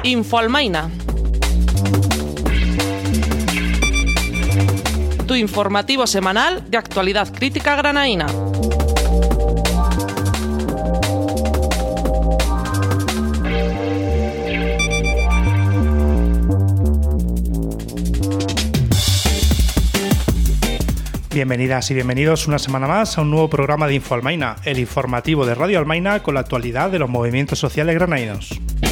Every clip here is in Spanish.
Infoalmaina. Tu informativo semanal de actualidad crítica granaína. Bienvenidas y bienvenidos una semana más a un nuevo programa de Infoalmaina, el informativo de Radio Almaina con la actualidad de los movimientos sociales granaínos.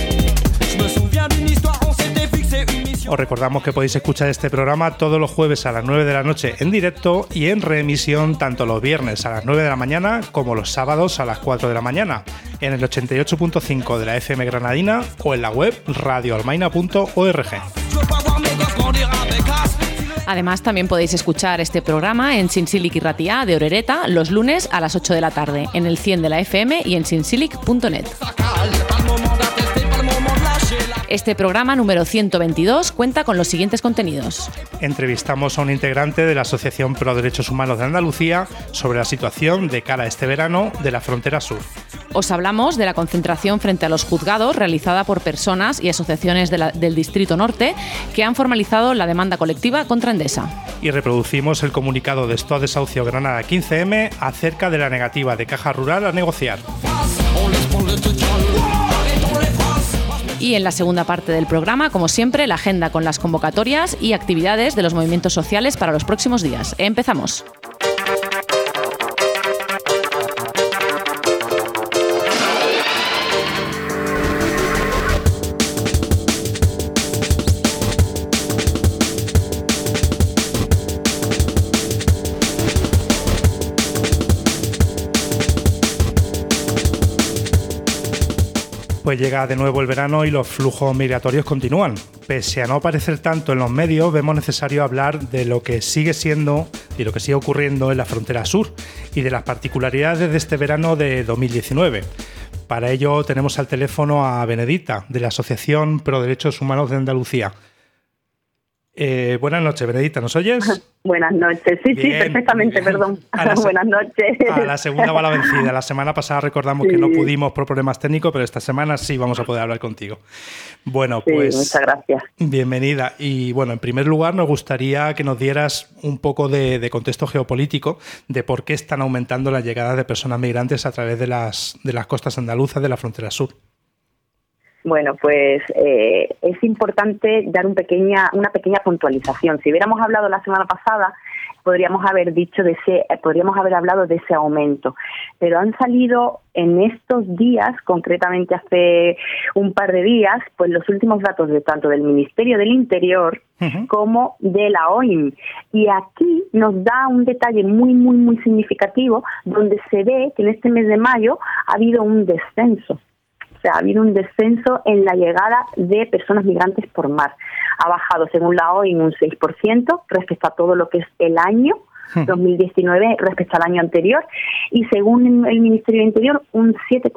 Os recordamos que podéis escuchar este programa todos los jueves a las 9 de la noche en directo y en reemisión tanto los viernes a las 9 de la mañana como los sábados a las 4 de la mañana en el 88.5 de la FM granadina o en la web radioalmaina.org. Además, también podéis escuchar este programa en Sinsilic y Ratia de Orereta los lunes a las 8 de la tarde, en el 100 de la FM y en sinsilic.net. Este programa número 122 cuenta con los siguientes contenidos. Entrevistamos a un integrante de la Asociación Pro Derechos Humanos de Andalucía sobre la situación de cara a este verano de la frontera sur. Os hablamos de la concentración frente a los juzgados realizada por personas y asociaciones del Distrito Norte que han formalizado la demanda colectiva contra Endesa. Y reproducimos el comunicado de Stoa Desahucio Granada 15M acerca de la negativa de Caja Rural a negociar. Y en la segunda parte del programa, como siempre, la agenda con las convocatorias y actividades de los movimientos sociales para los próximos días. Empezamos. Pues llega de nuevo el verano y los flujos migratorios continúan. Pese a no aparecer tanto en los medios, vemos necesario hablar de lo que sigue siendo y lo que sigue ocurriendo en la frontera sur y de las particularidades de este verano de 2019. Para ello tenemos al teléfono a Benedita, de la Asociación Pro Derechos Humanos de Andalucía. Buenas noches, Benedita, ¿nos oyes? Buenas noches, sí, bien, perfectamente, bien. Perdón. Buenas noches. A la segunda va la vencida. La semana pasada recordamos que no pudimos por problemas técnicos, pero esta semana sí vamos a poder hablar contigo. Bueno, pues muchas gracias. Bienvenida. Y bueno, en primer lugar nos gustaría que nos dieras un poco de contexto geopolítico de por qué están aumentando las llegadas de personas migrantes a través de las costas andaluzas de la frontera sur. Bueno, pues es importante dar una pequeña puntualización. Si hubiéramos hablado la semana pasada, podríamos haber hablado de ese aumento. Pero han salido en estos días, concretamente hace un par de días, pues los últimos datos de tanto del Ministerio del Interior como de la OIM. Y aquí nos da un detalle muy, muy, muy significativo, donde se ve que en este mes de mayo ha habido un descenso. Ha habido un descenso en la llegada de personas migrantes por mar. Ha bajado, según la OIM, un 6% respecto a todo lo que es el año 2019 respecto al año anterior, y según el Ministerio del Interior, un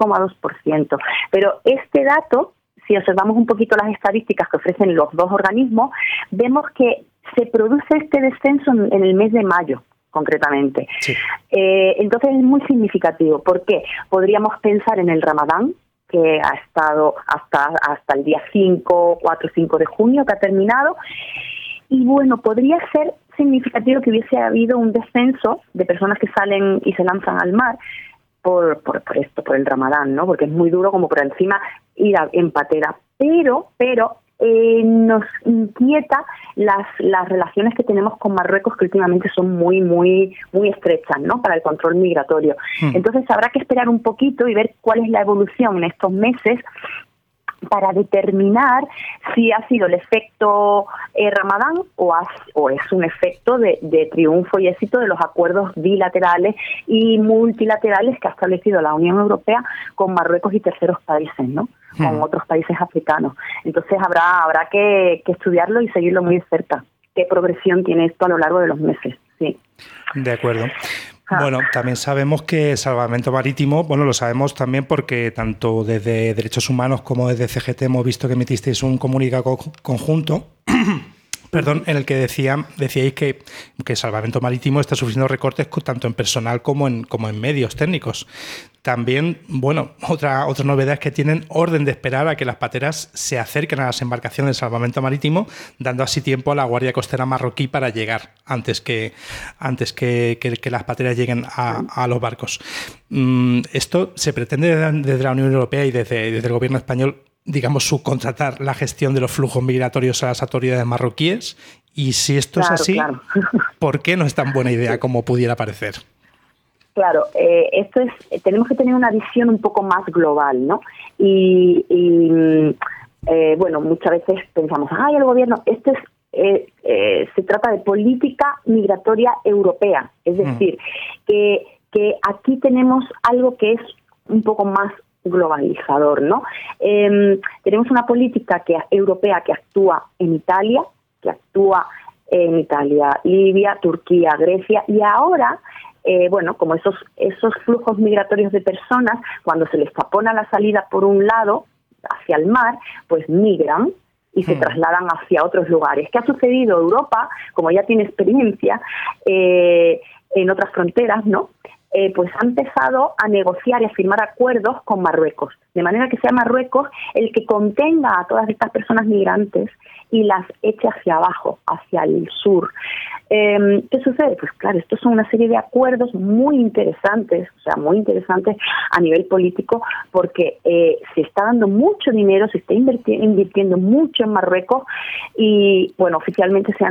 7,2%. Pero este dato, si observamos un poquito las estadísticas que ofrecen los dos organismos, vemos que se produce este descenso en el mes de mayo, concretamente. Sí. Entonces es muy significativo. ¿Por qué? Podríamos pensar en el Ramadán, que ha estado hasta el día 4 o 5 de junio, que ha terminado. Y bueno, podría ser significativo que hubiese habido un descenso de personas que salen y se lanzan al mar por el Ramadán, ¿no? Porque es muy duro como por encima ir en patera. Pero nos inquieta las relaciones que tenemos con Marruecos, que últimamente son muy, muy, muy estrechas, ¿no?, para el control migratorio. Entonces habrá que esperar un poquito y ver cuál es la evolución en estos meses para determinar si ha sido el efecto Ramadán o es un efecto de triunfo y éxito de los acuerdos bilaterales y multilaterales que ha establecido la Unión Europea con Marruecos y terceros países, ¿no?, con otros países africanos. Entonces habrá que estudiarlo y seguirlo muy de cerca. ¿Qué progresión tiene esto a lo largo de los meses? Sí. De acuerdo. Bueno, también sabemos que Salvamento Marítimo, bueno, lo sabemos también porque tanto desde Derechos Humanos como desde CGT hemos visto que emitisteis un comunicado conjunto Perdón, en el que decíais que Salvamento Marítimo está sufriendo recortes tanto en personal como en medios técnicos. También, bueno, otra novedad es que tienen orden de esperar a que las pateras se acerquen a las embarcaciones de Salvamento Marítimo, dando así tiempo a la Guardia Costera marroquí para llegar antes que las pateras lleguen a los barcos. Esto se pretende desde la Unión Europea y desde el gobierno español, digamos, subcontratar la gestión de los flujos migratorios a las autoridades marroquíes. Y si esto es así, claro. ¿Por qué no es tan buena idea como pudiera parecer? Claro, tenemos que tener una visión un poco más global, ¿no? Bueno, muchas veces pensamos, el gobierno, se trata de política migratoria europea, es decir, que aquí tenemos algo que es un poco más globalizador, ¿no? Tenemos una política europea que actúa en Italia, Libia, Turquía, Grecia, y ahora como esos flujos migratorios de personas, cuando se les tapona la salida por un lado, hacia el mar, pues migran y se trasladan hacia otros lugares. ¿Qué ha sucedido? Europa, como ya tiene experiencia en otras fronteras, ¿no? Pues ha empezado a negociar y a firmar acuerdos con Marruecos, de manera que sea Marruecos el que contenga a todas estas personas migrantes y las eche hacia abajo, hacia el sur. ¿Qué sucede? Pues claro, estos son una serie de acuerdos muy interesantes, a nivel político, porque se está dando mucho dinero, se está invirtiendo mucho en Marruecos y, bueno, oficialmente se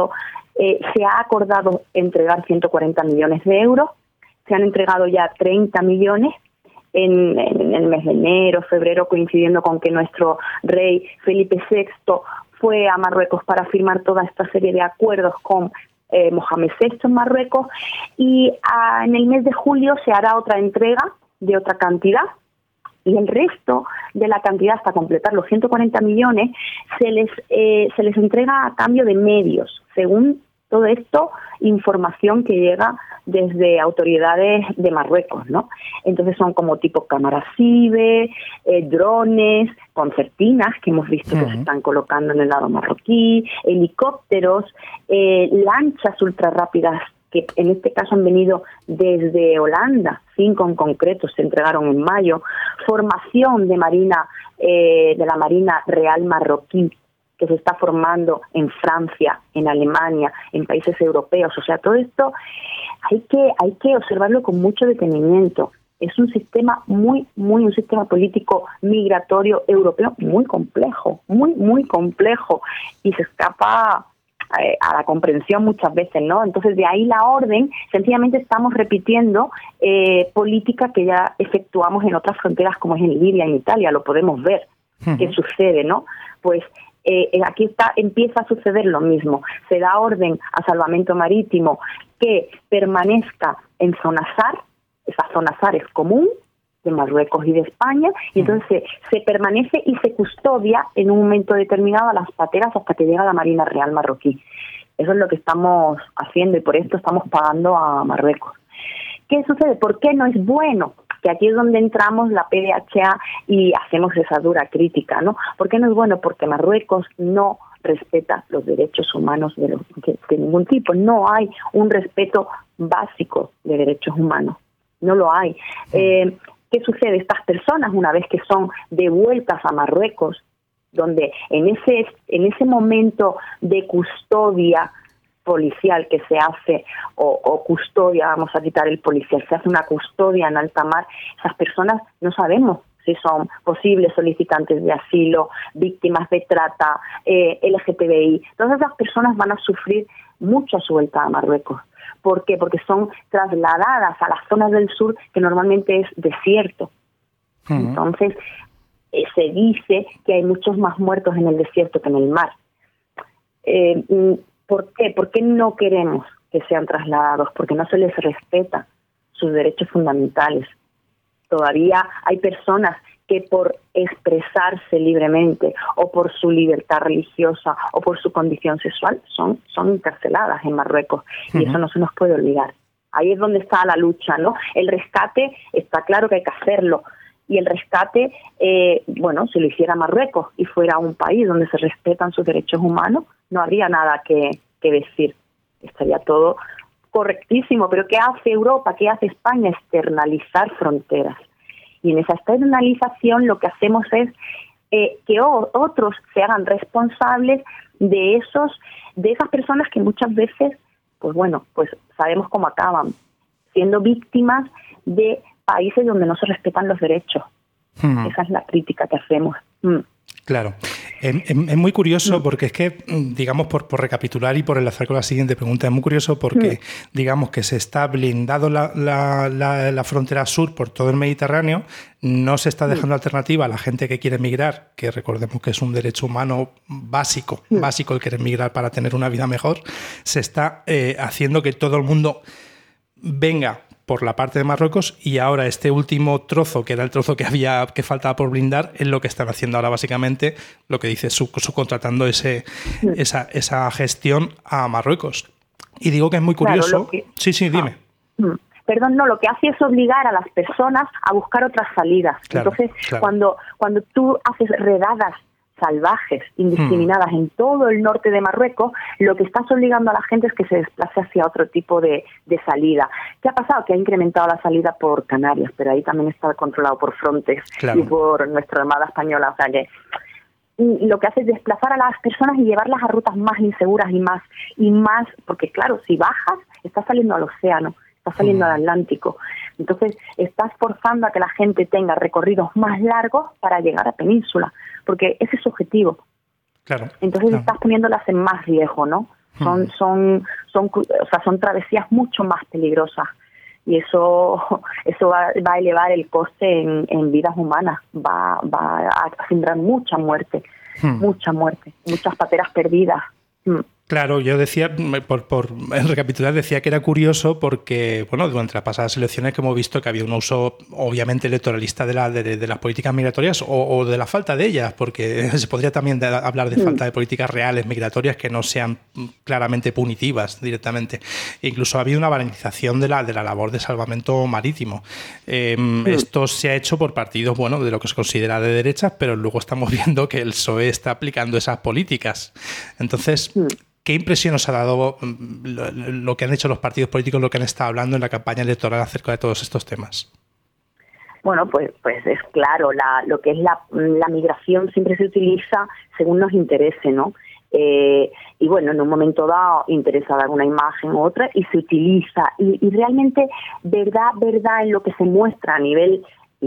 ha acordado entregar 140 millones de euros, se han entregado ya 30 millones en el mes de enero, febrero, coincidiendo con que nuestro rey Felipe VI fue a Marruecos para firmar toda esta serie de acuerdos con Mohamed VI en Marruecos, y en el mes de julio se hará otra entrega de otra cantidad, y el resto de la cantidad, hasta completar los 140 millones, se les entrega a cambio de medios, según todo esto, información que llega desde autoridades de Marruecos, ¿no? Entonces son como tipo cámaras CIBE, drones, concertinas que hemos visto que se están colocando en el lado marroquí, helicópteros, lanchas ultrarrápidas que en este caso han venido desde Holanda, 5 en concreto se entregaron en mayo, formación de la Marina Real marroquí, que se está formando en Francia, en Alemania, en países europeos. O sea, todo esto hay que observarlo con mucho detenimiento. Es un sistema un sistema político migratorio europeo muy complejo, muy complejo, y se escapa a la comprensión muchas veces, ¿no? Entonces, de ahí la orden, sencillamente estamos repitiendo política que ya efectuamos en otras fronteras, como es en Libia, en Italia, lo podemos ver. ¿Qué sucede, no? Pues aquí empieza a suceder lo mismo. Se da orden a Salvamento Marítimo que permanezca en zona SAR. Esa zona SAR es común de Marruecos y de España, y entonces se permanece y se custodia en un momento determinado a las pateras hasta que llega la Marina Real marroquí. Eso es lo que estamos haciendo y por esto estamos pagando a Marruecos. ¿Qué sucede? ¿Por qué no es bueno? Que aquí es donde entramos la PDHA y hacemos esa dura crítica, ¿no? ¿Por qué no es bueno? Porque Marruecos no respeta los derechos humanos de ningún tipo. No hay un respeto básico de derechos humanos. No lo hay. ¿Qué sucede? Estas personas, una vez que son devueltas a Marruecos, donde en ese momento de custodia policial que se hace, o custodia, vamos a quitar el policial, se hace una custodia en alta mar, esas personas no sabemos si son posibles solicitantes de asilo, víctimas de trata, LGTBI. Todas esas personas van a sufrir mucho a su vuelta a Marruecos. ¿Por qué? Porque son trasladadas a las zonas del sur que normalmente es desierto. Entonces, se dice que hay muchos más muertos en el desierto que en el mar. ¿Por qué? ¿Por qué no queremos que sean trasladados? Porque no se les respeta sus derechos fundamentales. Todavía hay personas que por expresarse libremente o por su libertad religiosa o por su condición sexual son encarceladas en Marruecos, y eso no se nos puede olvidar. Ahí es donde está la lucha, ¿no? El rescate está claro que hay que hacerlo, y el rescate, si lo hiciera Marruecos y fuera un país donde se respetan sus derechos humanos, no habría nada que decir. Estaría todo correctísimo. Pero ¿qué hace Europa? ¿Qué hace España? Externalizar fronteras. Y en esa externalización lo que hacemos es que otros se hagan responsables de esas personas que muchas veces, pues sabemos cómo acaban, siendo víctimas de países donde no se respetan los derechos. Esa es la crítica que hacemos. Claro. Es muy curioso porque es que, digamos, por recapitular y por enlazar con la siguiente pregunta, es muy curioso porque, digamos, que se está blindando la frontera sur por todo el Mediterráneo, no se está dejando alternativa a la gente que quiere emigrar, que recordemos que es un derecho humano básico el querer emigrar para tener una vida mejor, se está haciendo que todo el mundo venga por la parte de Marruecos, y ahora este último trozo, que era el trozo que faltaba por blindar, es lo que están haciendo ahora básicamente, lo que dice subcontratando esa gestión a Marruecos. Y digo que es muy curioso. Claro, sí, dime. Perdón, no, lo que hace es obligar a las personas a buscar otras salidas. Claro, entonces, cuando tú haces redadas salvajes, indiscriminadas en todo el norte de Marruecos, lo que estás obligando a la gente es que se desplace hacia otro tipo de salida. ¿Qué ha pasado? Que ha incrementado la salida por Canarias, pero ahí también está controlado por Frontex y por nuestra Armada Española. O sea que lo que hace es desplazar a las personas y llevarlas a rutas más inseguras y más, porque claro, si bajas, estás saliendo al océano, estás saliendo al Atlántico. Entonces, estás forzando a que la gente tenga recorridos más largos para llegar a península, porque ese es su objetivo. Claro. Entonces estás poniéndolas en más riesgo, ¿no? Son travesías mucho más peligrosas, y eso va a elevar el coste en vidas humanas, va a generar mucha muerte, muchas pateras perdidas. Claro, yo decía, por recapitular, decía que era curioso porque, durante las pasadas elecciones que hemos visto que había un uso obviamente electoralista de las políticas migratorias o de la falta de ellas, porque se podría también hablar de falta de políticas reales migratorias que no sean claramente punitivas directamente. E incluso ha habido una banalización de la labor de salvamento marítimo. Esto se ha hecho por partidos, de lo que se considera de derechas, pero luego estamos viendo que el PSOE está aplicando esas políticas. Entonces, ¿qué impresión os ha dado lo que han hecho los partidos políticos, lo que han estado hablando en la campaña electoral acerca de todos estos temas? Bueno, pues es claro, lo que es la migración siempre se utiliza según nos interese, ¿no? En un momento dado interesa dar una imagen u otra y se utiliza. Y realmente, verdad en lo que se muestra a nivel...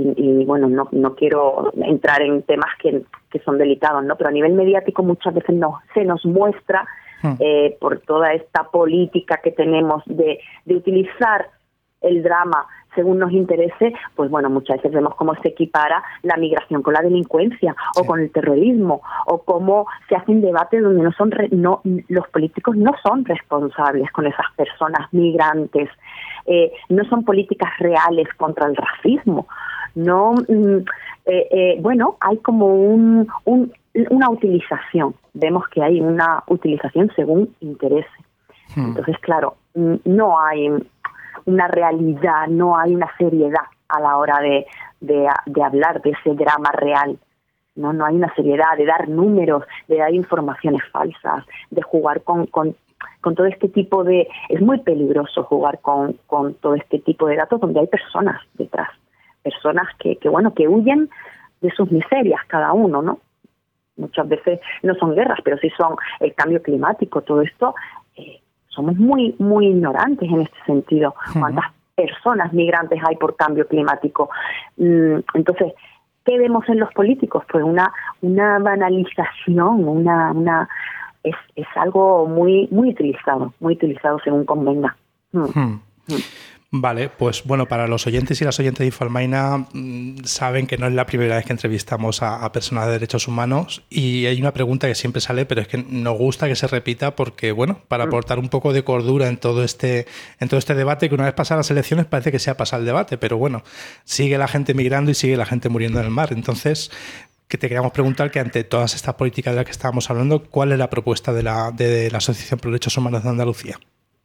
no quiero entrar en temas que son delicados, ¿no? Pero a nivel mediático muchas veces se nos muestra por toda esta política que tenemos de utilizar el drama según nos interese, pues muchas veces vemos cómo se equipara la migración con la delincuencia o con el terrorismo, o cómo se hacen debates donde los políticos no son responsables con esas personas migrantes, no son políticas reales contra el racismo, no, hay como una utilización, vemos que hay una utilización según interese. Entonces, claro, no hay una realidad, no hay una seriedad a la hora de hablar de ese drama real. No hay una seriedad de dar números, de dar informaciones falsas, de jugar con todo este tipo de... Es muy peligroso jugar con todo este tipo de datos donde hay personas detrás, personas que huyen de sus miserias cada uno, ¿no? Muchas veces no son guerras, pero sí son el cambio climático, todo esto. Somos muy, muy ignorantes en este sentido. ¿Cuántas personas migrantes hay por cambio climático? Entonces, ¿qué vemos en los políticos? Pues una banalización, es algo muy, muy utilizado según convenga. Vale, pues para los oyentes y las oyentes de Infalmaina saben que no es la primera vez que entrevistamos a personas de derechos humanos, y hay una pregunta que siempre sale, pero es que nos gusta que se repita porque, para aportar un poco de cordura en todo este debate, que una vez pasadas las elecciones parece que se ha pasado el debate, pero sigue la gente migrando y sigue la gente muriendo en el mar. Entonces, que te queríamos preguntar que ante todas estas políticas de las que estábamos hablando, ¿cuál es la propuesta de la Asociación por Derechos Humanos de Andalucía?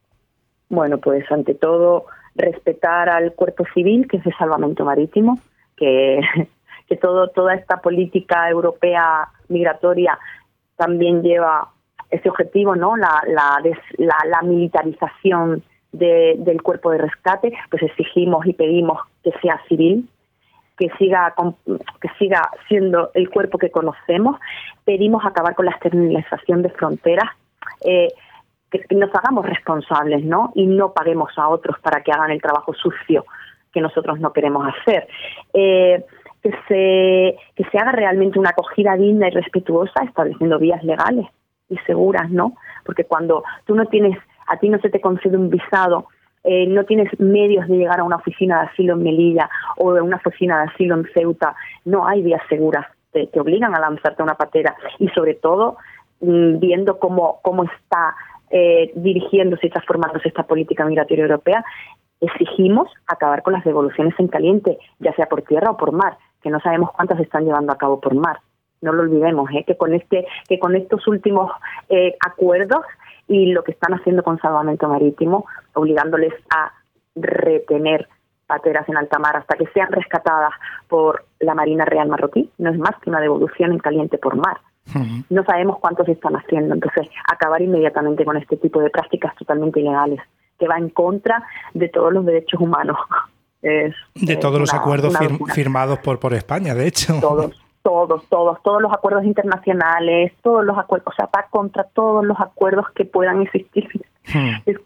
Bueno, pues ante todo, respetar al cuerpo civil, que es de salvamento marítimo, que toda esta política europea migratoria también lleva ese objetivo, ¿no? La militarización del cuerpo de rescate. Pues exigimos y pedimos que sea civil, que siga siendo el cuerpo que conocemos. Pedimos acabar con la externalización de fronteras, que nos hagamos responsables, ¿no? Y no paguemos a otros para que hagan el trabajo sucio que nosotros no queremos hacer. Que se haga realmente una acogida digna y respetuosa, estableciendo vías legales y seguras, ¿no? Porque cuando a ti no se te concede un visado, no tienes medios de llegar a una oficina de asilo en Melilla o a una oficina de asilo en Ceuta, no hay vías seguras, te obligan a lanzarte a una patera. Y sobre todo, viendo cómo está dirigiéndose y transformándose esta política migratoria europea, exigimos acabar con las devoluciones en caliente, ya sea por tierra o por mar, que no sabemos cuántas se están llevando a cabo por mar. No lo olvidemos, que con estos últimos acuerdos y lo que están haciendo con Salvamento Marítimo, obligándoles a retener pateras en alta mar hasta que sean rescatadas por la Marina Real marroquí, no es más que una devolución en caliente por mar. Uh-huh. No sabemos cuántos están haciendo. Entonces, acabar inmediatamente con este tipo de prácticas totalmente ilegales, que va en contra de todos los derechos humanos. De todos los acuerdos firmados por España, de hecho. Todos los acuerdos internacionales, todos los acuerdos, o sea, va contra todos los acuerdos que puedan existir. Es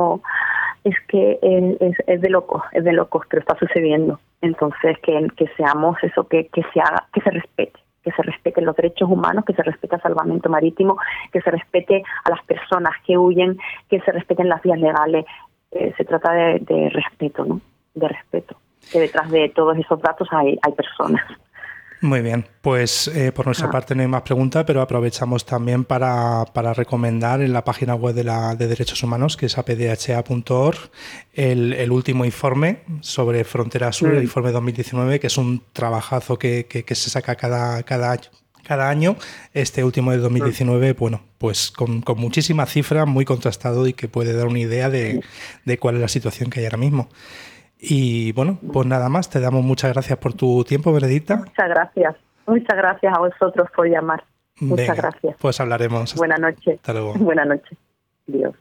de locos, pero está sucediendo. Entonces, que seamos eso, que se respeten los derechos humanos, que se respete el salvamento marítimo, que se respete a las personas que huyen, que se respeten las vías legales. Se trata de respeto, ¿no? De respeto, que detrás de todos esos datos hay personas. Muy bien, pues por nuestra parte no hay más preguntas, pero aprovechamos también para recomendar en la página web de Derechos Humanos, que es apdha.org, el último informe sobre Frontera Sur, el informe 2019, que es un trabajazo que se saca cada año. Este último de 2019, bueno, pues con muchísimas cifras, muy contrastado y que puede dar una idea de cuál es la situación que hay ahora mismo. Y bueno, pues nada más, te damos muchas gracias por tu tiempo, Benedicta. Muchas gracias a vosotros por llamar. Muchas gracias. Pues hablaremos. Buenas noches. Hasta luego. Buenas noches. Adiós.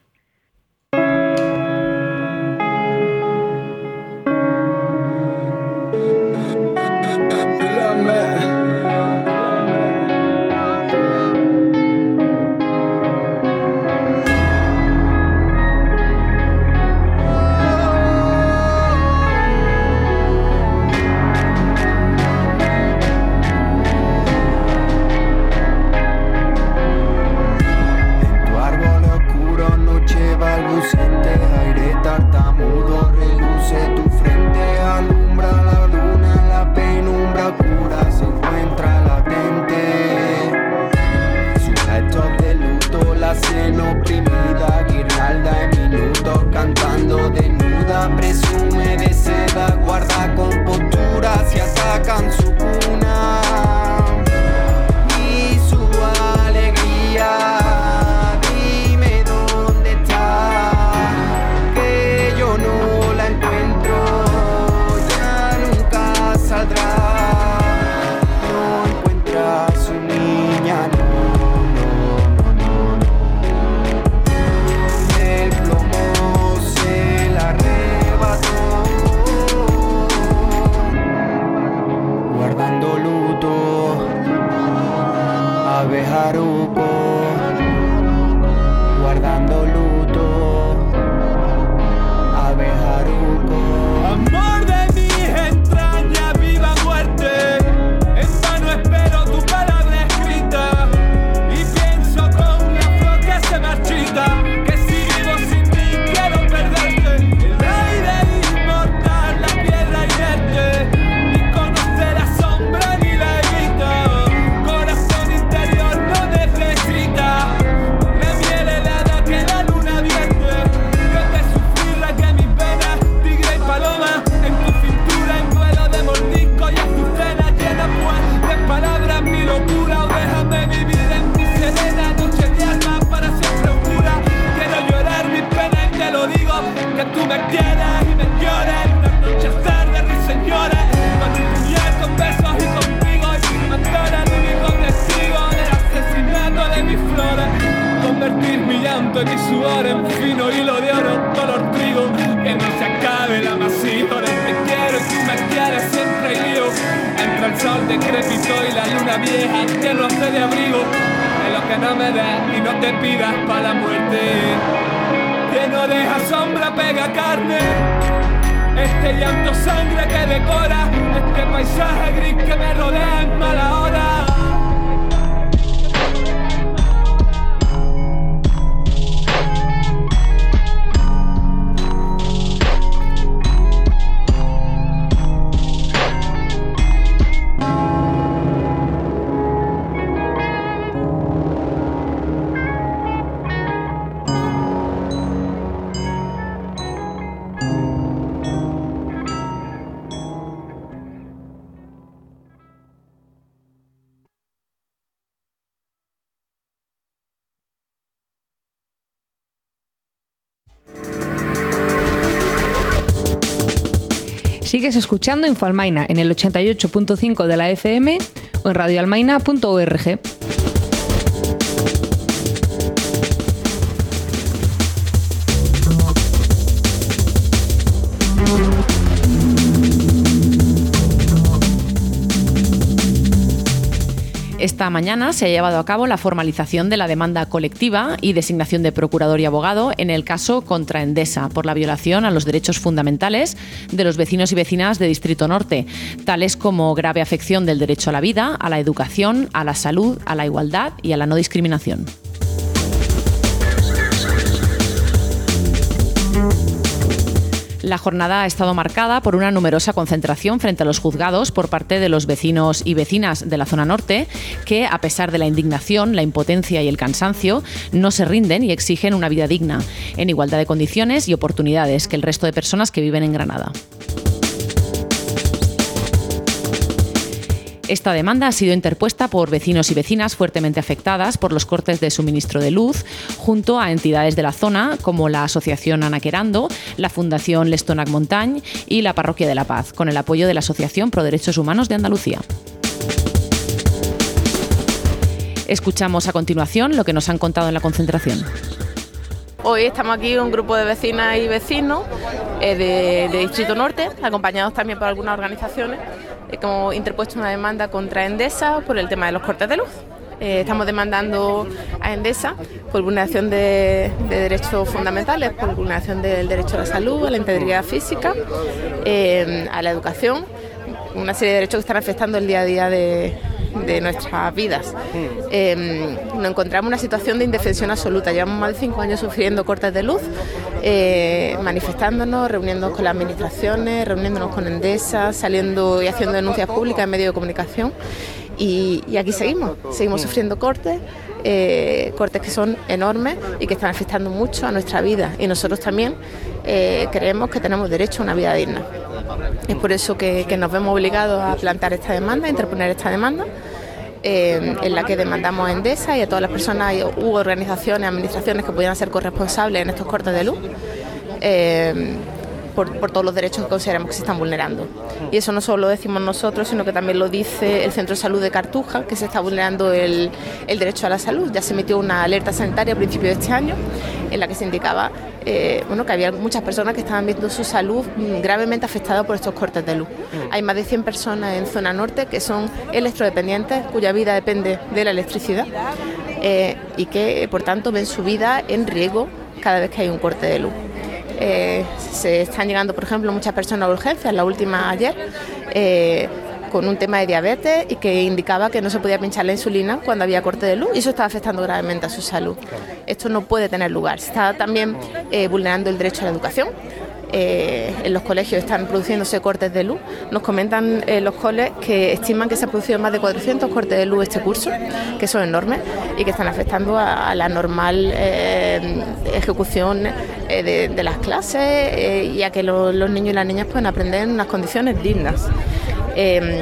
Aire tartamudo reluce tu frente, alumbra la luna, la penumbra oscura se encuentra latente. Sujetos de luto, la sien oprimida, guirnalda en minutos, cantando desnuda, presume de seda, guarda compostura, si atacan su cuna y su alegría. Abejaruco, guardando luto, abejaruco. Amor de mis entrañas, viva muerte, en vano espero tu palabra escrita y pienso con una flor que se marchita, que si vivo sin ti quiero perderte. El aire inmortal, la piedra inerte, ni conocer la sombra ni la evita. La miel helada que la luna vierte, que te sufrirá que mis venas, tigre y paloma. y mi sudor en fino hilo de oro, color trigo, que no se acabe el amasijo del te quiero y tú me quieres, siempre hay lío. Entre el sol decrépito y la luna vieja que no hace de abrigo, de lo que no me des y no te pidas para la muerte, que no deja sombra, pega carne. Este llanto sangre que decora este paisaje gris que me rodea en mala hora. Sigues escuchando Infoalmaina en el 88.5 de la FM o en radioalmaina.org. Esta mañana se ha llevado a cabo la formalización de la demanda colectiva y designación de procurador y abogado en el caso contra Endesa por la violación a los derechos fundamentales de los vecinos y vecinas de Distrito Norte, tales como grave afección del derecho a la vida, a la educación, a la salud, a la igualdad y a la no discriminación. La jornada ha estado marcada por una numerosa concentración frente a los juzgados por parte de los vecinos y vecinas de la zona norte que, a pesar de la indignación, la impotencia y el cansancio, no se rinden y exigen una vida digna, en igualdad de condiciones y oportunidades que el resto de personas que viven en Granada. Esta demanda ha sido interpuesta por vecinos y vecinas fuertemente afectadas por los cortes de suministro de luz, junto a entidades de la zona como la Asociación Anaquerando, la Fundación Lestonac Montagne y la Parroquia de la Paz, con el apoyo de la Asociación Pro Derechos Humanos de Andalucía. Escuchamos a continuación lo que nos han contado en la concentración. Hoy estamos aquí un grupo de vecinas y vecinos de Distrito Norte, acompañados también por algunas organizaciones. Hemos interpuesto una demanda contra Endesa por el tema de los cortes de luz. Estamos demandando a Endesa por vulneración de derechos fundamentales, por vulneración del derecho a la salud, a la integridad física, a la educación, una serie de derechos que están afectando el día a día de nuestras vidas. Nos encontramos en una situación de indefensión absoluta. Llevamos más de 5 años sufriendo cortes de luz, manifestándonos, reuniéndonos con las administraciones, reuniéndonos con Endesa, saliendo y haciendo denuncias públicas en medios de comunicación. Y aquí seguimos sufriendo cortes que son enormes y que están afectando mucho a nuestra vida. Y nosotros también creemos que tenemos derecho a una vida digna. Es por eso que nos vemos obligados a plantear esta demanda, a interponer esta demanda, en la que demandamos a Endesa y a todas las personas u organizaciones, administraciones que pudieran ser corresponsables en estos cortes de luz, por todos los derechos que consideramos que se están vulnerando. Y eso no solo lo decimos nosotros, sino que también lo dice el Centro de Salud de Cartuja, que se está vulnerando el derecho a la salud. Ya se emitió una alerta sanitaria a principios de este año en la que se indicaba que había muchas personas que estaban viendo su salud gravemente afectada por estos cortes de luz. Hay más de 100 personas en zona norte que son electrodependientes, cuya vida depende de la electricidad y que, por tanto, ven su vida en riesgo cada vez que hay un corte de luz. Se están llegando, por ejemplo, muchas personas a urgencias, la última ayer, con un tema de diabetes y que indicaba que no se podía pinchar la insulina cuando había corte de luz y eso estaba afectando gravemente a su salud. Esto no puede tener lugar. Se está también vulnerando el derecho a la educación. En los colegios están produciéndose cortes de luz. Nos comentan los coles que estiman que se han producido más de 400 cortes de luz este curso, que son enormes y que están afectando a la normal ejecución de las clases y a que los niños y las niñas puedan aprender en unas condiciones dignas.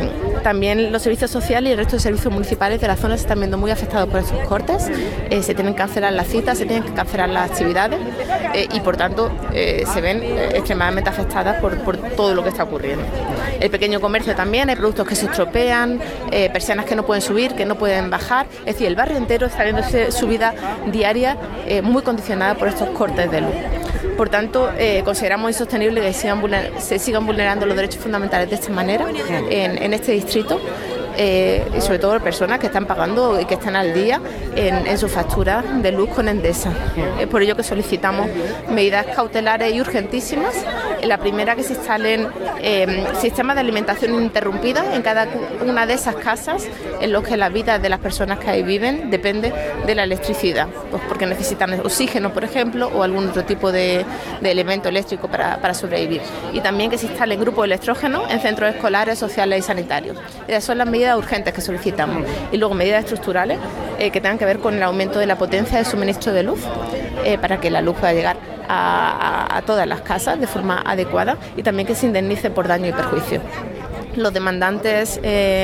También los servicios sociales y el resto de servicios municipales de la zona se están viendo muy afectados por estos cortes. Se tienen que cancelar las citas, se tienen que cancelar las actividades y por tanto se ven extremadamente afectadas por todo lo que está ocurriendo. El pequeño comercio también, hay productos que se estropean, persianas que no pueden subir, que no pueden bajar. Es decir, el barrio entero está viendo su vida diaria muy condicionada por estos cortes de luz. Por tanto, consideramos insostenible que se sigan vulnerando los derechos fundamentales de esta manera en este distrito. Y sobre todo personas que están pagando y que están al día en su factura de luz con Endesa. Es por ello que solicitamos medidas cautelares y urgentísimas. La primera, que se instalen sistemas de alimentación ininterrumpida en cada una de esas casas en los que la vida de las personas que ahí viven depende de la electricidad, pues porque necesitan oxígeno, por ejemplo, o algún otro tipo de elemento eléctrico para sobrevivir. Y también que se instalen grupos de electrógeno en centros escolares, sociales y sanitarios. Esas son las medidas urgentes que solicitamos. Y luego medidas estructurales que tengan que ver con el aumento de la potencia de suministro de luz para que la luz pueda llegar a todas las casas de forma adecuada y también que se indemnice por daño y perjuicio. Los demandantes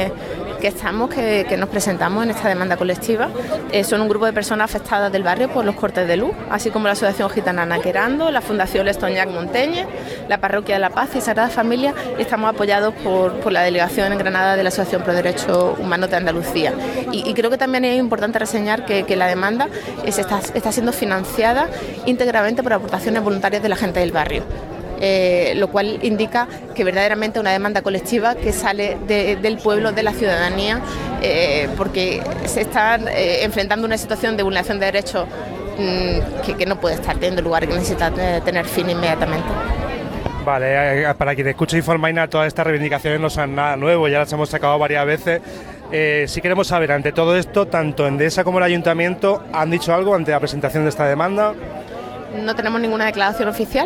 que nos presentamos en esta demanda colectiva son un grupo de personas afectadas del barrio por los cortes de luz, así como la Asociación Gitana Naquerando, la Fundación Lestoñac Monteñe, la Parroquia de la Paz y Sagrada Familia, y estamos apoyados por la delegación en Granada de la Asociación Pro Derechos Humanos de Andalucía. Y creo que también es importante reseñar que la demanda está siendo financiada íntegramente por aportaciones voluntarias de la gente del barrio. Lo cual indica que verdaderamente una demanda colectiva que sale del pueblo, de la ciudadanía, porque se están enfrentando una situación de vulneración de derechos que no puede estar teniendo lugar y que necesita tener fin inmediatamente. Vale, para quien escuche Infoalmaina, todas estas reivindicaciones no son nada nuevo, ya las hemos sacado varias veces. Si queremos saber, ante todo esto, tanto Endesa como el Ayuntamiento han dicho algo ante la presentación de esta demanda. No tenemos ninguna declaración oficial.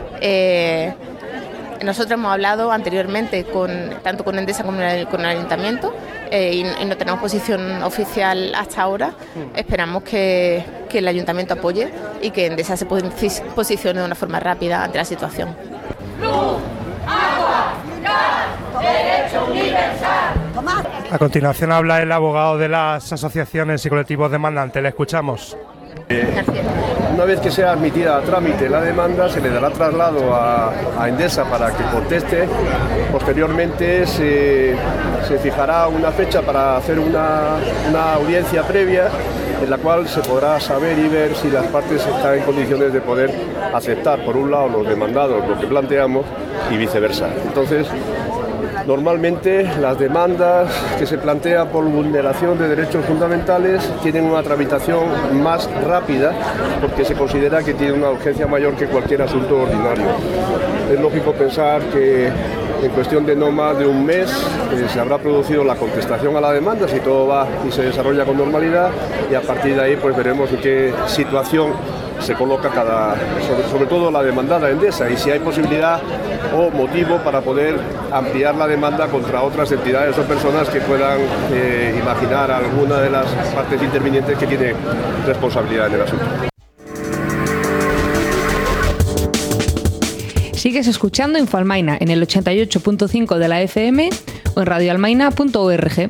Nosotros hemos hablado anteriormente tanto con Endesa como con el Ayuntamiento y no tenemos posición oficial hasta ahora. Esperamos que el Ayuntamiento apoye y que Endesa se posicione de una forma rápida ante la situación. Luz, agua, gas, derecho universal. A continuación habla el abogado de las asociaciones y colectivos demandantes. Le escuchamos. Una vez que sea admitida a trámite la demanda, se le dará traslado a Endesa para que conteste. Posteriormente se fijará una fecha para hacer una audiencia previa en la cual se podrá saber y ver si las partes están en condiciones de poder aceptar, por un lado, los demandados, lo que planteamos, y viceversa. Entonces, normalmente las demandas que se plantean por vulneración de derechos fundamentales tienen una tramitación más rápida porque se considera que tiene una urgencia mayor que cualquier asunto ordinario. Es lógico pensar que en cuestión de no más de un mes se habrá producido la contestación a la demanda si todo va y se desarrolla con normalidad, y a partir de ahí pues veremos en qué situación se coloca sobre todo la demandada Endesa, y si hay posibilidad o motivo para poder ampliar la demanda contra otras entidades o personas que puedan imaginar alguna de las partes intervinientes que tiene responsabilidad en el asunto. Sigues escuchando Infoalmaina en el 88.5 de la FM o en radioalmaina.org.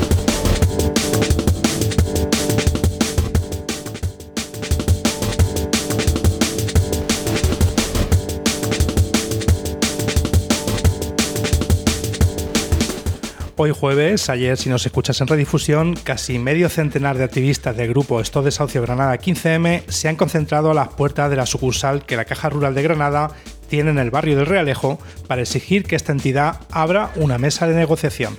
Hoy jueves, ayer si nos escuchas en redifusión, casi medio centenar de activistas del grupo Stop Desahucio Granada 15M se han concentrado a las puertas de la sucursal que la Caja Rural de Granada tiene en el barrio del Realejo para exigir que esta entidad abra una mesa de negociación.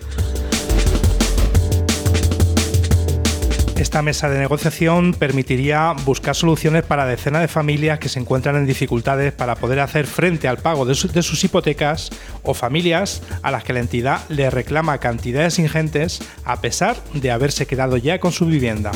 Esta mesa de negociación permitiría buscar soluciones para decenas de familias que se encuentran en dificultades para poder hacer frente al pago de sus hipotecas, o familias a las que la entidad le reclama cantidades ingentes a pesar de haberse quedado ya con su vivienda.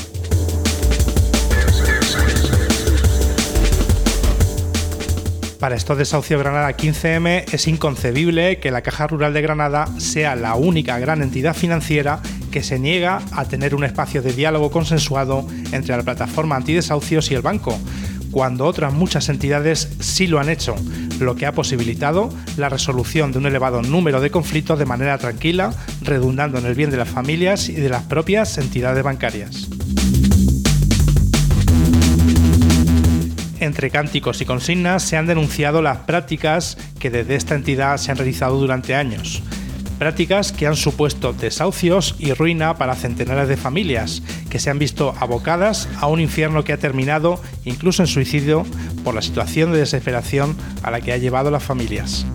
Para Stop Desahucio Granada 15M es inconcebible que la Caja Rural de Granada sea la única gran entidad financiera que se niega a tener un espacio de diálogo consensuado entre la plataforma antidesahucios y el banco, cuando otras muchas entidades sí lo han hecho, lo que ha posibilitado la resolución de un elevado número de conflictos de manera tranquila, redundando en el bien de las familias y de las propias entidades bancarias. Entre cánticos y consignas se han denunciado las prácticas que desde esta entidad se han realizado durante años. Prácticas que han supuesto desahucios y ruina para centenares de familias, que se han visto abocadas a un infierno que ha terminado incluso en suicidio por la situación de desesperación a la que ha llevado a las familias.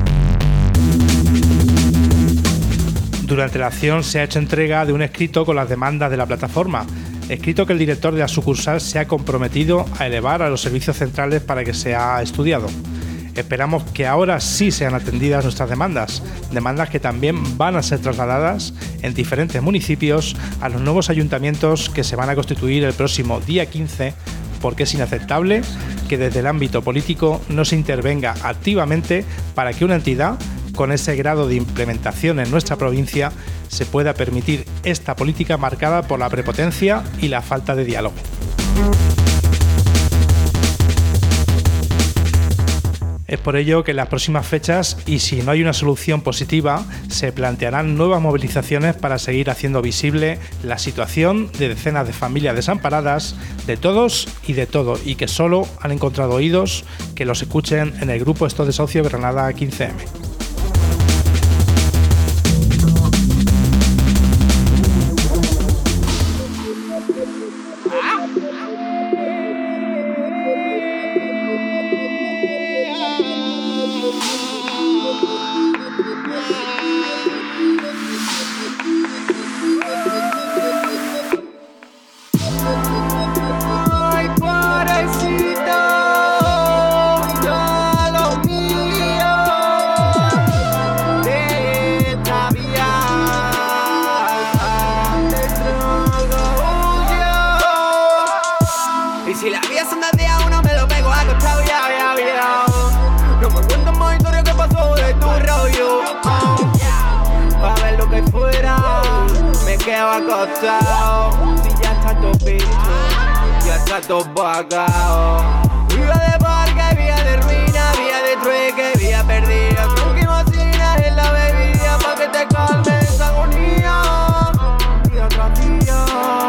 Durante la acción se ha hecho entrega de un escrito con las demandas de la plataforma, escrito que el director de la sucursal se ha comprometido a elevar a los servicios centrales para que sea estudiado. Esperamos que ahora sí sean atendidas nuestras demandas que también van a ser trasladadas en diferentes municipios a los nuevos ayuntamientos que se van a constituir el próximo día 15, porque es inaceptable que desde el ámbito político no se intervenga activamente para que una entidad con ese grado de implementación en nuestra provincia se pueda permitir esta política marcada por la prepotencia y la falta de diálogo. Es por ello que en las próximas fechas, y si no hay una solución positiva, se plantearán nuevas movilizaciones para seguir haciendo visible la situación de decenas de familias desamparadas, de todos y de todo, y que solo han encontrado oídos que los escuchen en el grupo Estos Desahucios Granada 15M. Si ya está todo bicho, ya está todo pagado. Vía de parque, vía de ruina, vía de trueque, vía perdida. Truque y vacinas en la bebida pa' que te calme esa agonía. Día tras día,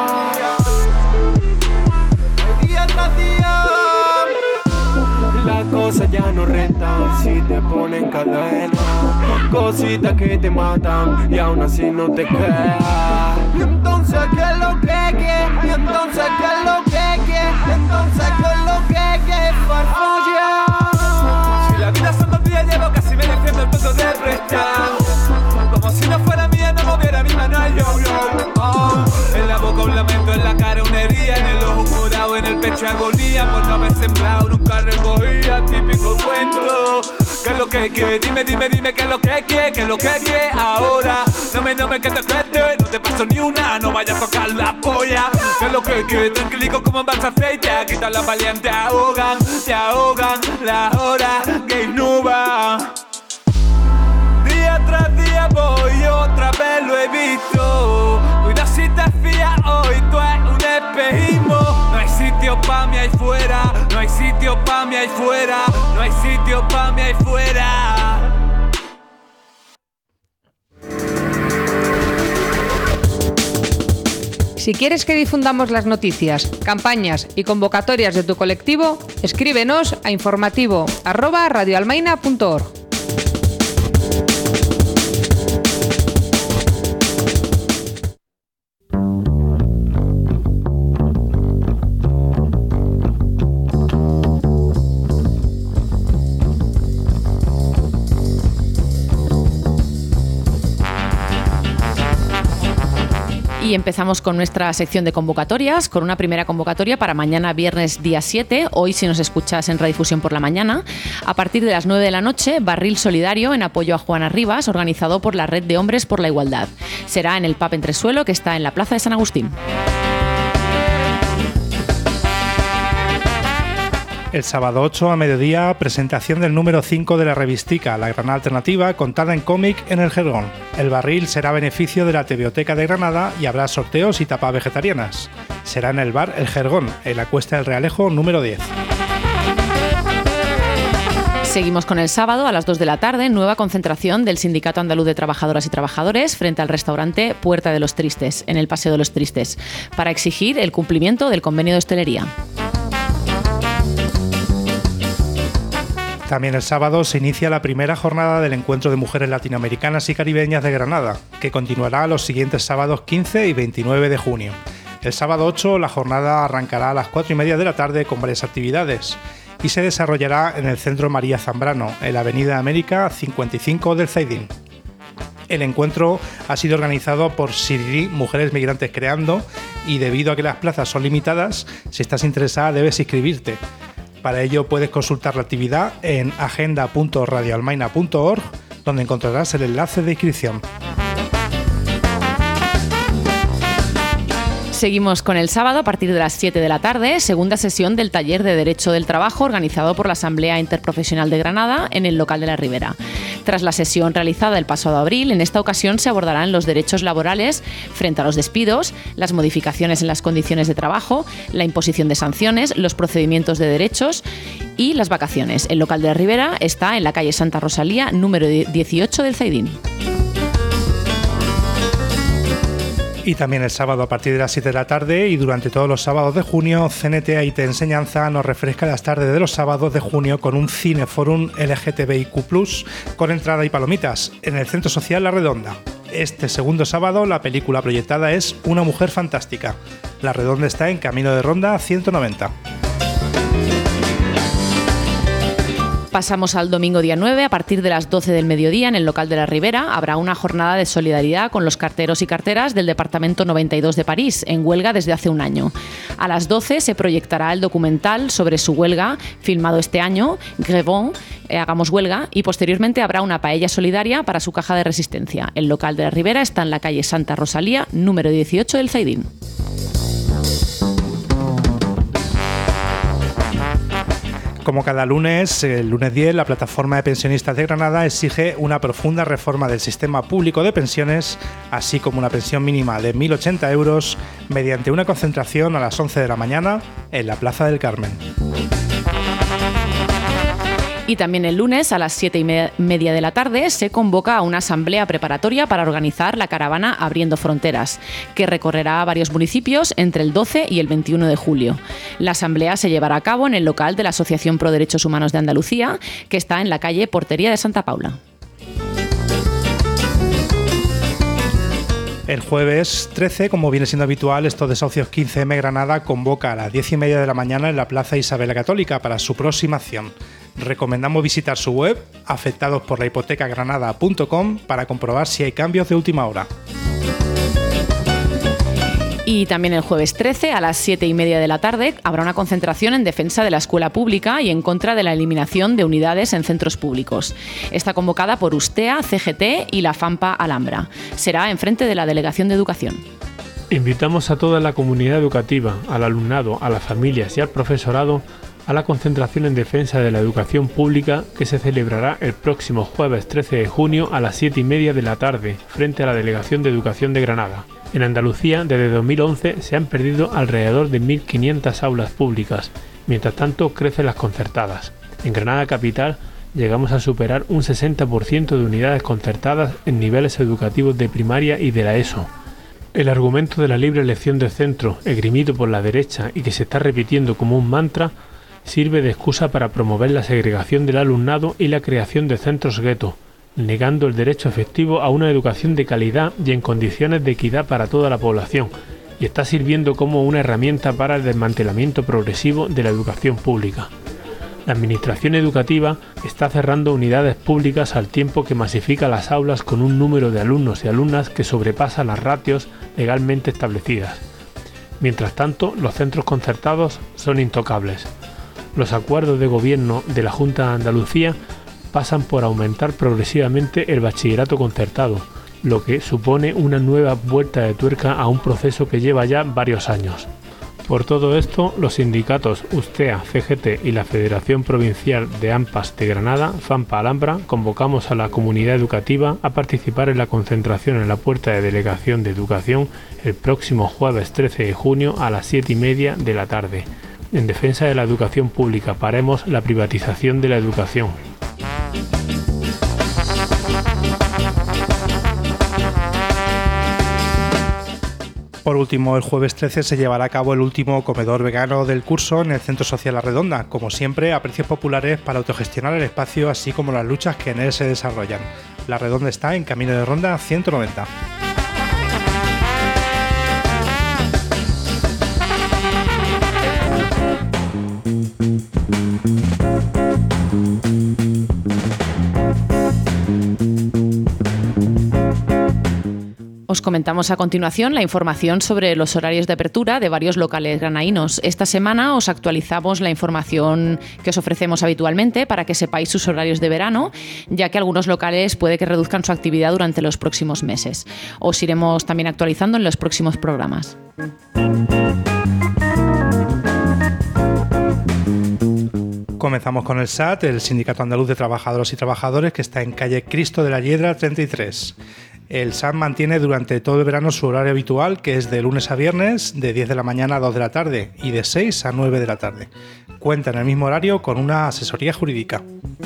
día tras día. Las cosas ya no rentan si te ponen cadena. Cositas que te matan y aún así no te quedas. Y entonces qué es lo que quieres, y entonces qué es lo que quieres, entonces qué es lo que quieres, farfulla. Si la vida son 2 días llevo casi mereciendo el punto de prestar. Como si no fuera mía no moviera mi mano al yo-yo. En la boca un lamento, en la cara una herida, en el ojo morado, en el pecho agonía. Por no haber sembrado nunca recogía, típico cuento. ¿Qué es lo que quieres? Dime, ¿qué es lo que quieres? ¿Qué es lo que quieres ahora? No me que te cueste, no te paso ni una, no vayas a tocar la polla. ¿Qué es lo que quieres? Tranquilico como un balsa aceite, aquí todas las valientes te ahogan las horas que innuban. Día tras día voy, otra vez lo he visto. Cuida si te fías, hoy tú es un espejismo. No hay sitio pa' mí ahí fuera, no hay sitio pa' mí ahí fuera, no hay sitio pa' mí ahí fuera. Si quieres que difundamos las noticias, campañas y convocatorias de tu colectivo, escríbenos a informativo@radioalmaina.org. Y empezamos con nuestra sección de convocatorias, con una primera convocatoria para mañana viernes día 7, hoy si nos escuchas en Redifusión por la mañana, a partir de las 9 de la noche, Barril Solidario en apoyo a Juana Rivas, organizado por la Red de Hombres por la Igualdad. Será en el pub Entresuelo, que está en la Plaza de San Agustín. El sábado 8 a mediodía, presentación del número 5 de la revistica La Granada Alternativa, contada en cómic en el Jergón. El barril será a beneficio de la Biblioteca de Granada y habrá sorteos y tapas vegetarianas. Será en el bar El Jergón, en la Cuesta del Realejo número 10. Seguimos con el sábado a las 2 de la tarde, nueva concentración del Sindicato Andaluz de Trabajadoras y Trabajadores frente al restaurante Puerta de los Tristes, en el Paseo de los Tristes, para exigir el cumplimiento del convenio de hostelería. También el sábado se inicia la primera jornada del Encuentro de Mujeres Latinoamericanas y Caribeñas de Granada, que continuará los siguientes sábados 15 y 29 de junio. El sábado 8 la jornada arrancará a las 4:30 de la tarde con varias actividades y se desarrollará en el Centro María Zambrano, en la Avenida América 55 del Zaidín. El encuentro ha sido organizado por Siriri Mujeres Migrantes Creando y debido a que las plazas son limitadas, si estás interesada debes inscribirte. Para ello puedes consultar la actividad en agenda.radioalmaina.org, donde encontrarás el enlace de inscripción. Seguimos con el sábado a partir de las 7 de la tarde, segunda sesión del taller de Derecho del Trabajo organizado por la Asamblea Interprofesional de Granada en el local de la Ribera. Tras la sesión realizada el pasado abril, en esta ocasión se abordarán los derechos laborales frente a los despidos, las modificaciones en las condiciones de trabajo, la imposición de sanciones, los procedimientos de derechos y las vacaciones. El local de la Ribera está en la calle Santa Rosalía, número 18 del Zaidín. Y también el sábado a partir de las 7 de la tarde y durante todos los sábados de junio, CNT AIT Enseñanza nos refresca las tardes de los sábados de junio con un cineforum LGTBIQ+, con entrada y palomitas, en el Centro Social La Redonda. Este segundo sábado la película proyectada es Una mujer fantástica. La Redonda está en Camino de Ronda 190. Pasamos al domingo día 9, a partir de las 12 del mediodía en el local de la Ribera habrá una jornada de solidaridad con los carteros y carteras del Departamento 92 de París, en huelga desde hace un año. A las 12 se proyectará el documental sobre su huelga, filmado este año, Grevons, Hagamos Huelga, y posteriormente habrá una paella solidaria para su caja de resistencia. El local de la Ribera está en la calle Santa Rosalía, número 18 del Zaidín. Como cada lunes, el lunes 10, la Plataforma de Pensionistas de Granada exige una profunda reforma del sistema público de pensiones, así como una pensión mínima de 1.080 euros, mediante una concentración a las 11 de la mañana en la Plaza del Carmen. Y también el lunes a las 7:30 de la tarde se convoca a una asamblea preparatoria para organizar la caravana Abriendo Fronteras, que recorrerá varios municipios entre el 12 y el 21 de julio. La asamblea se llevará a cabo en el local de la Asociación Pro Derechos Humanos de Andalucía, que está en la calle Portería de Santa Paula. El jueves 13, como viene siendo habitual, estos desahucios 15M Granada convoca a las 10:30 de la mañana en la Plaza Isabel la Católica para su próxima acción. Recomendamos visitar su web, afectadosporlahipotecagranada.com, para comprobar si hay cambios de última hora. Y también el jueves 13, a las 7:30 de la tarde, habrá una concentración en defensa de la escuela pública y en contra de la eliminación de unidades en centros públicos. Está convocada por Ustea, CGT y la FAMPA Alhambra. Será enfrente de la Delegación de Educación. Invitamos a toda la comunidad educativa, al alumnado, a las familias y al profesorado a la concentración en defensa de la educación pública que se celebrará el próximo jueves 13 de junio a las 7:30 de la tarde, frente a la Delegación de Educación de Granada. En Andalucía, desde 2011, se han perdido alrededor de 1.500 aulas públicas, mientras tanto crecen las concertadas. En Granada capital, llegamos a superar un 60% de unidades concertadas en niveles educativos de primaria y de la ESO. El argumento de la libre elección de centro, esgrimido por la derecha y que se está repitiendo como un mantra, sirve de excusa para promover la segregación del alumnado y la creación de centros gueto, negando el derecho efectivo a una educación de calidad y en condiciones de equidad para toda la población, y está sirviendo como una herramienta para el desmantelamiento progresivo de la educación pública. La Administración Educativa está cerrando unidades públicas al tiempo que masifica las aulas con un número de alumnos y alumnas que sobrepasa las ratios legalmente establecidas. Mientras tanto, los centros concertados son intocables. Los acuerdos de gobierno de la Junta de Andalucía pasan por aumentar progresivamente el bachillerato concertado, lo que supone una nueva vuelta de tuerca a un proceso que lleva ya varios años. Por todo esto, los sindicatos Ustea, CGT y la Federación Provincial de AMPAs de Granada, FAMPA Alhambra, convocamos a la comunidad educativa a participar en la concentración en la Puerta de Delegación de Educación el próximo jueves 13 de junio a las 7:30 de la tarde. En defensa de la educación pública, paremos la privatización de la educación. Por último, el jueves 13 se llevará a cabo el último comedor vegano del curso en el Centro Social La Redonda, como siempre a precios populares para autogestionar el espacio, así como las luchas que en él se desarrollan. La Redonda está en Camino de Ronda 190. Os comentamos a continuación la información sobre los horarios de apertura de varios locales granaínos. Esta semana os actualizamos la información que os ofrecemos habitualmente para que sepáis sus horarios de verano, ya que algunos locales puede que reduzcan su actividad durante los próximos meses. Os iremos también actualizando en los próximos programas. Comenzamos con el SAT, el Sindicato Andaluz de Trabajadoras y Trabajadores, que está en calle Cristo de la Hiedra 33. El SAT mantiene durante todo el verano su horario habitual, que es de lunes a viernes, de 10 de la mañana a 2 de la tarde y de 6 a 9 de la tarde. Cuenta en el mismo horario con una asesoría jurídica.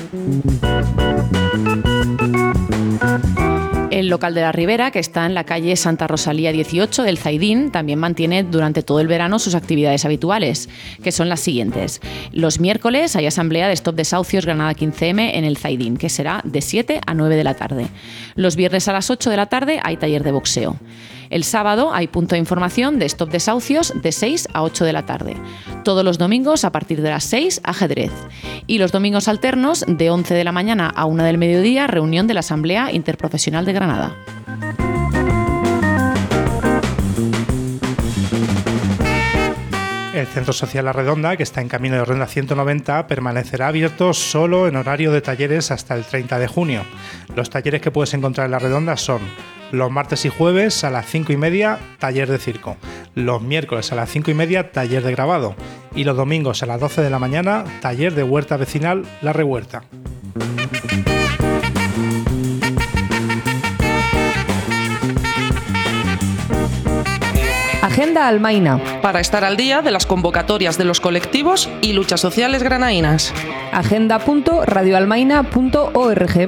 El local de la Ribera, que está en la calle Santa Rosalía 18 del Zaidín, también mantiene durante todo el verano sus actividades habituales, que son las siguientes. Los miércoles hay asamblea de Stop Desahucios Granada 15M en el Zaidín, que será de 7 a 9 de la tarde. Los viernes a las 8 de la tarde hay taller de boxeo. El sábado hay punto de información de Stop Desahucios de 6 a 8 de la tarde. Todos los domingos a partir de las 6, ajedrez. Y los domingos alternos de 11 de la mañana a 1 del mediodía, reunión de la Asamblea Interprofesional de Granada. El Centro Social La Redonda, que está en Camino de Ronda 190, permanecerá abierto solo en horario de talleres hasta el 30 de junio. Los talleres que puedes encontrar en La Redonda son los martes y jueves a las 5:30, taller de circo. Los miércoles a las 5:30, taller de grabado. Y los domingos a las 12 de la mañana, taller de huerta vecinal La Rehuerta. Agenda Almaina. Para estar al día de las convocatorias de los colectivos y luchas sociales granaínas. agenda.radioalmaina.org.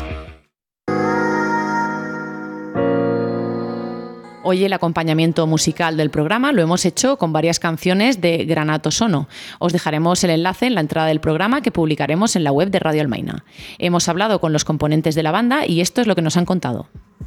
Hoy el acompañamiento musical del programa lo hemos hecho con varias canciones de Granato Sono. Os dejaremos el enlace en la entrada del programa que publicaremos en la web de Radio Almaina. Hemos hablado con los componentes de la banda y esto es lo que nos han contado.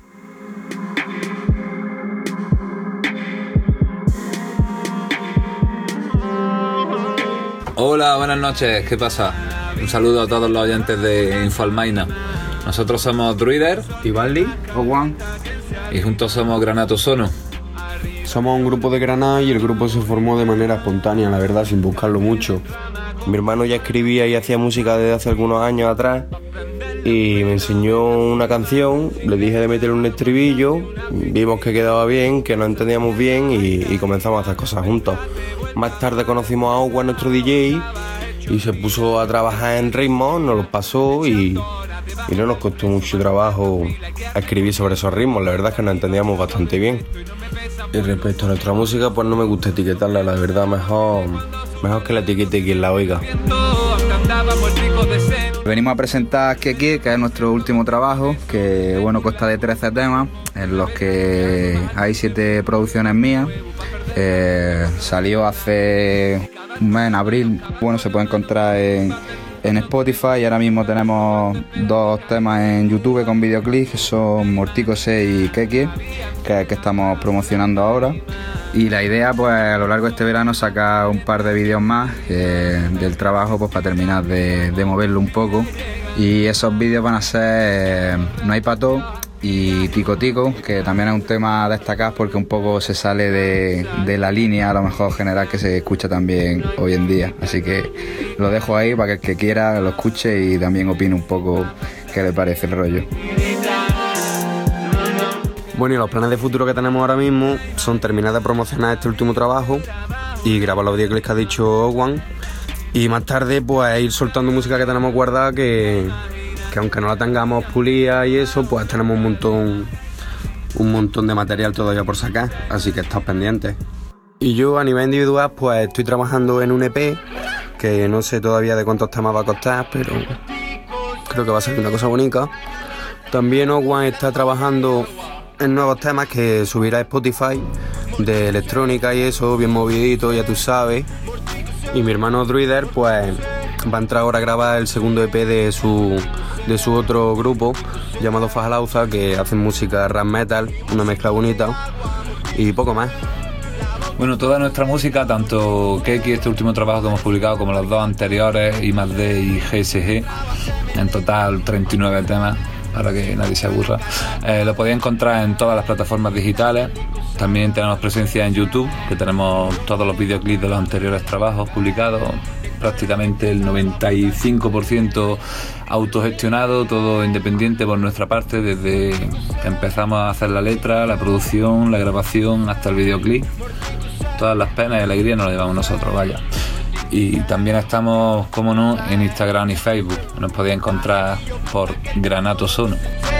Hola, buenas noches, ¿qué pasa? Un saludo a todos los oyentes de Info Almaina. Nosotros somos Druider, Ivaldi, Oguan, y juntos somos Granato Sono. Somos un grupo de Granada y el grupo se formó de manera espontánea, la verdad, sin buscarlo mucho. Mi hermano ya escribía y hacía música desde hace algunos años atrás y me enseñó una canción, le dije de meterle un estribillo, vimos que quedaba bien, que nos entendíamos bien y comenzamos a hacer cosas juntos. Más tarde conocimos a Oguan, nuestro DJ, y se puso a trabajar en ritmos, nos los pasó y no nos costó mucho trabajo escribir sobre esos ritmos, la verdad es que nos entendíamos bastante bien. Y respecto a nuestra música, pues no me gusta etiquetarla, la verdad, mejor que la etiquete quien la oiga. Venimos a presentar Keki, que es nuestro último trabajo, que bueno, consta de 13 temas, en los que hay 7 producciones mías. Salió hace un mes, en abril. Bueno, se puede encontrar en Spotify y ahora mismo tenemos 2 temas en YouTube con videoclips, que son Morticose y Keki, que estamos promocionando ahora. Y la idea, pues a lo largo de este verano, sacar un par de vídeos más del trabajo, pues para terminar de moverlo un poco. Y esos vídeos van a ser No hay pato y Tico Tico, que también es un tema a destacar porque un poco se sale de la línea a lo mejor general que se escucha también hoy en día. Así que lo dejo ahí para que el que quiera lo escuche y también opine un poco qué le parece el rollo. Bueno, y los planes de futuro que tenemos ahora mismo son terminar de promocionar este último trabajo y grabar los videoclips que ha dicho Oguan. Y más tarde, pues ir soltando música que tenemos guardada que aunque no la tengamos pulida y eso, pues tenemos un montón de material todavía por sacar, así que estad pendientes. Y yo a nivel individual, pues estoy trabajando en un EP, que no sé todavía de cuántos temas va a costar, pero creo que va a ser una cosa bonita. También Oguan está trabajando en nuevos temas que subirá a Spotify, de electrónica y eso, bien movidito, ya tú sabes. Y mi hermano Druider pues va a entrar ahora a grabar el segundo EP de su otro grupo llamado Fajalauza, que hacen música rap metal, una mezcla bonita y poco más. Bueno, toda nuestra música, tanto Keki, este último trabajo que hemos publicado, como los dos anteriores, I+D y GSG, en total 39 temas, para que nadie se aburra, lo podéis encontrar en todas las plataformas digitales. También tenemos presencia en YouTube, que tenemos todos los videoclips de los anteriores trabajos publicados, prácticamente el 95% autogestionado, todo independiente por nuestra parte, desde que empezamos a hacer la letra, la producción, la grabación, hasta el videoclip. Todas las penas y alegrías nos las llevamos nosotros, vaya. Y también estamos, como no, en Instagram y Facebook. Nos podéis encontrar por Granato Sono.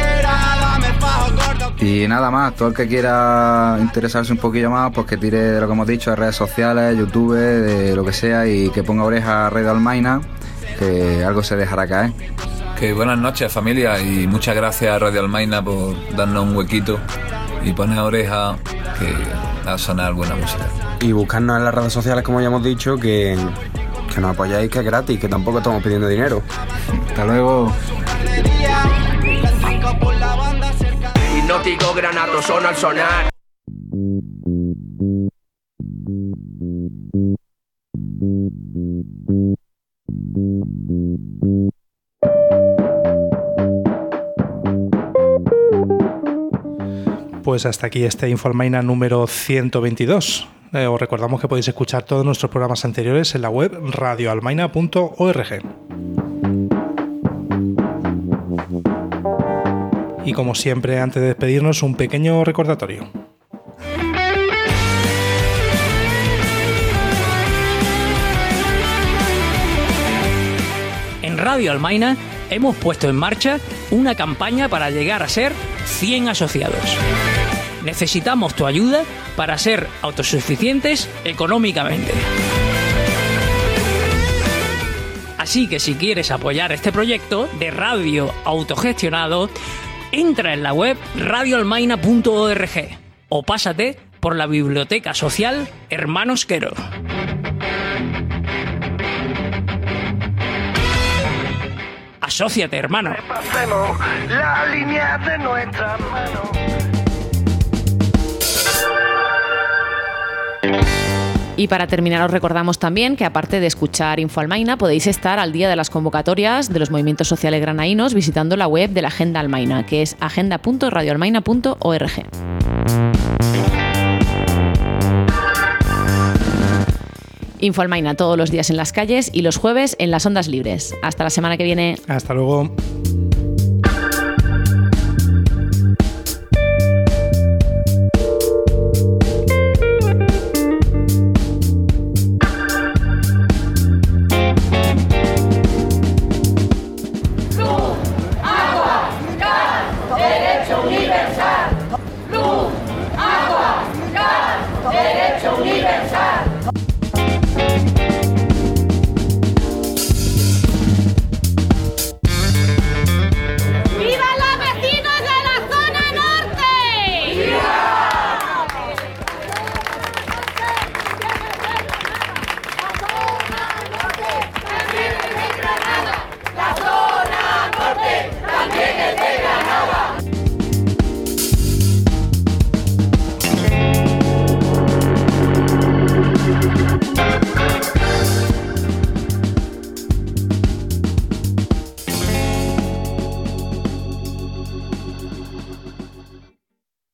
Y nada más, todo el que quiera interesarse un poquillo más, pues que tire de lo que hemos dicho, de redes sociales, YouTube, de lo que sea, y que ponga oreja a Radio Almaina, que algo se dejará caer. Que buenas noches, familia, y muchas gracias a Radio Almaina por darnos un huequito y poner oreja, que va a sonar buena música. Y buscarnos en las redes sociales, como ya hemos dicho, que nos apoyáis, que es gratis, que tampoco estamos pidiendo dinero. Hasta luego. Hipnótico, Granato Sono al sonar. Pues hasta aquí este Info Almaina número 122. Os recordamos que podéis escuchar todos nuestros programas anteriores en la web radioalmaina.org. Y como siempre, antes de despedirnos, un pequeño recordatorio. En Radio Almaina hemos puesto en marcha una campaña para llegar a ser 100 asociados. Necesitamos tu ayuda para ser autosuficientes económicamente. Así que si quieres apoyar este proyecto de radio autogestionado, entra en la web radioalmaina.org o pásate por la biblioteca social Hermanos Quero. Asóciate, hermano. Repasemos la línea de nuestras manos. Y para terminar os recordamos también que aparte de escuchar Info Almaina podéis estar al día de las convocatorias de los movimientos sociales granaínos visitando la web de la Agenda Almaina, que es agenda.radioalmaina.org. Info Almaina todos los días en las calles y los jueves en las ondas libres. Hasta la semana que viene. Hasta luego. Derecho universal.